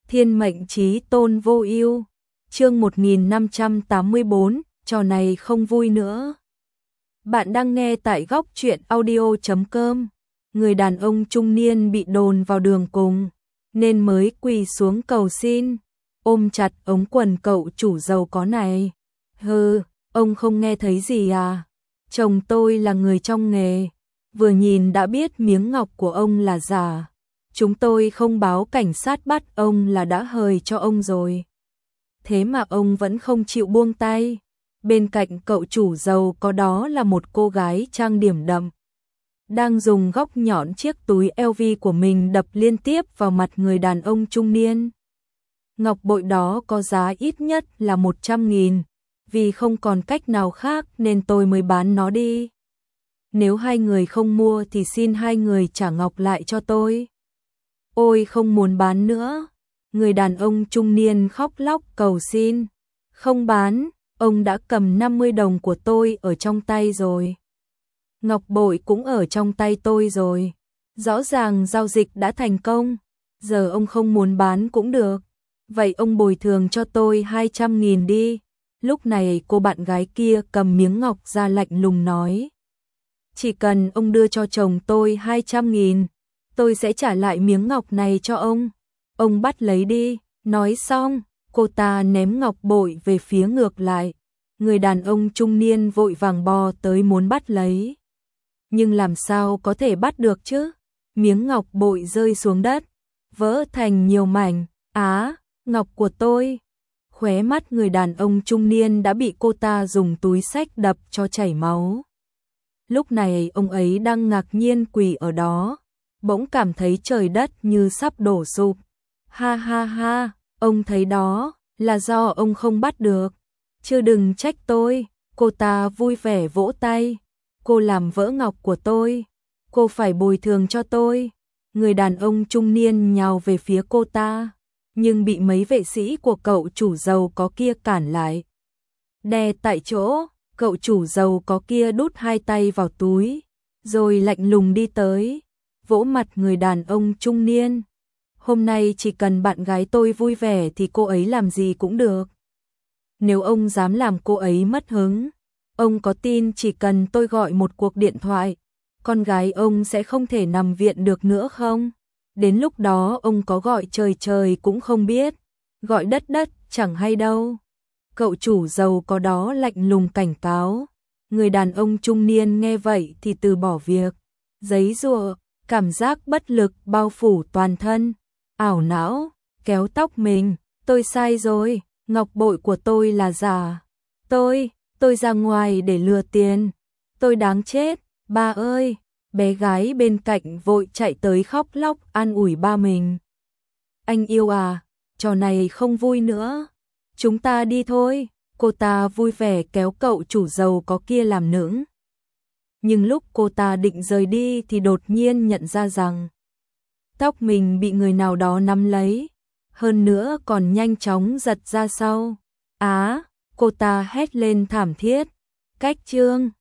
Thiên mệnh chí tôn vô ưu. Chương 1584, trò này không vui nữa. Bạn đang nghe tại góc truyện audio.com. Người đàn ông trung niên bị đồn vào đường cùng, nên mới quỳ xuống cầu xin, ôm chặt ống quần cậu chủ giàu có này. Hừ, ông không nghe thấy gì à? Chồng tôi là người trong nghề, vừa nhìn đã biết miếng ngọc của ông là giả. Chúng tôi không báo cảnh sát bắt ông là đã hời cho ông rồi. Thế mà ông vẫn không chịu buông tay. Bên cạnh cậu chủ giàu có đó là một cô gái trang điểm đậm, đang dùng góc nhọn chiếc túi LV của mình đập liên tiếp vào mặt người đàn ông trung niên. Ngọc bội đó có giá ít nhất là 100.000, vì không còn cách nào khác nên tôi mới bán nó đi. Nếu hai người không mua thì xin hai người trả ngọc lại cho tôi. Ôi không muốn bán nữa. Người đàn ông trung niên khóc lóc cầu xin. Không bán, ông đã cầm 50 đồng của tôi ở trong tay rồi. Ngọc bội cũng ở trong tay tôi rồi. Rõ ràng giao dịch đã thành công. Giờ ông không muốn bán cũng được. Vậy ông bồi thường cho tôi 200.000 đi. Lúc này cô bạn gái kia cầm miếng ngọc ra lạnh lùng nói. Chỉ cần ông đưa cho chồng tôi 200.000, tôi sẽ trả lại miếng ngọc này cho ông. Ông bắt lấy đi. Nói xong, cô ta ném ngọc bội về phía ngược lại. Người đàn ông trung niên vội vàng bò tới muốn bắt lấy. Nhưng làm sao có thể bắt được chứ? Miếng ngọc bội rơi xuống đất, vỡ thành nhiều mảnh. Á, ngọc của tôi. Khóe mắt người đàn ông trung niên đã bị cô ta dùng túi xách đập cho chảy máu. Lúc này ông ấy đang ngạc nhiên quỳ ở đó, bỗng cảm thấy trời đất như sắp đổ sụp. Ha ha ha, ông thấy đó, là do ông không bắt được. Chứ đừng trách tôi. Cô ta vui vẻ vỗ tay. Cô làm vỡ ngọc của tôi, cô phải bồi thường cho tôi. Người đàn ông trung niên nhào về phía cô ta, nhưng bị mấy vệ sĩ của cậu chủ giàu có kia cản lại. Đè tại chỗ, cậu chủ giàu có kia đút hai tay vào túi, rồi lạnh lùng đi tới, vỗ mặt người đàn ông trung niên. Hôm nay chỉ cần bạn gái tôi vui vẻ thì cô ấy làm gì cũng được. Nếu ông dám làm cô ấy mất hứng, ông có tin chỉ cần tôi gọi một cuộc điện thoại, con gái ông sẽ không thể nằm viện được nữa không? Đến lúc đó ông có gọi trời trời cũng không biết, gọi đất đất chẳng hay đâu. Cậu chủ giàu có đó lạnh lùng cảnh cáo. Người đàn ông trung niên nghe vậy thì từ bỏ việc giấy giụa, cảm giác bất lực bao phủ toàn thân, ảo não, kéo tóc mình. Tôi sai rồi, ngọc bội của tôi là giả. Tôi ra ngoài để lừa tiền. Tôi đáng chết, ba ơi. Bé gái bên cạnh vội chạy tới khóc lóc an ủi ba mình. Anh yêu à, trò này không vui nữa. Chúng ta đi thôi. Cô ta vui vẻ kéo cậu chủ giàu có kia làm nũng. Nhưng lúc cô ta định rời đi thì đột nhiên nhận ra rằng tóc mình bị người nào đó nắm lấy, hơn nữa còn nhanh chóng giật ra sau. Á, cô ta hét lên thảm thiết. Cách chương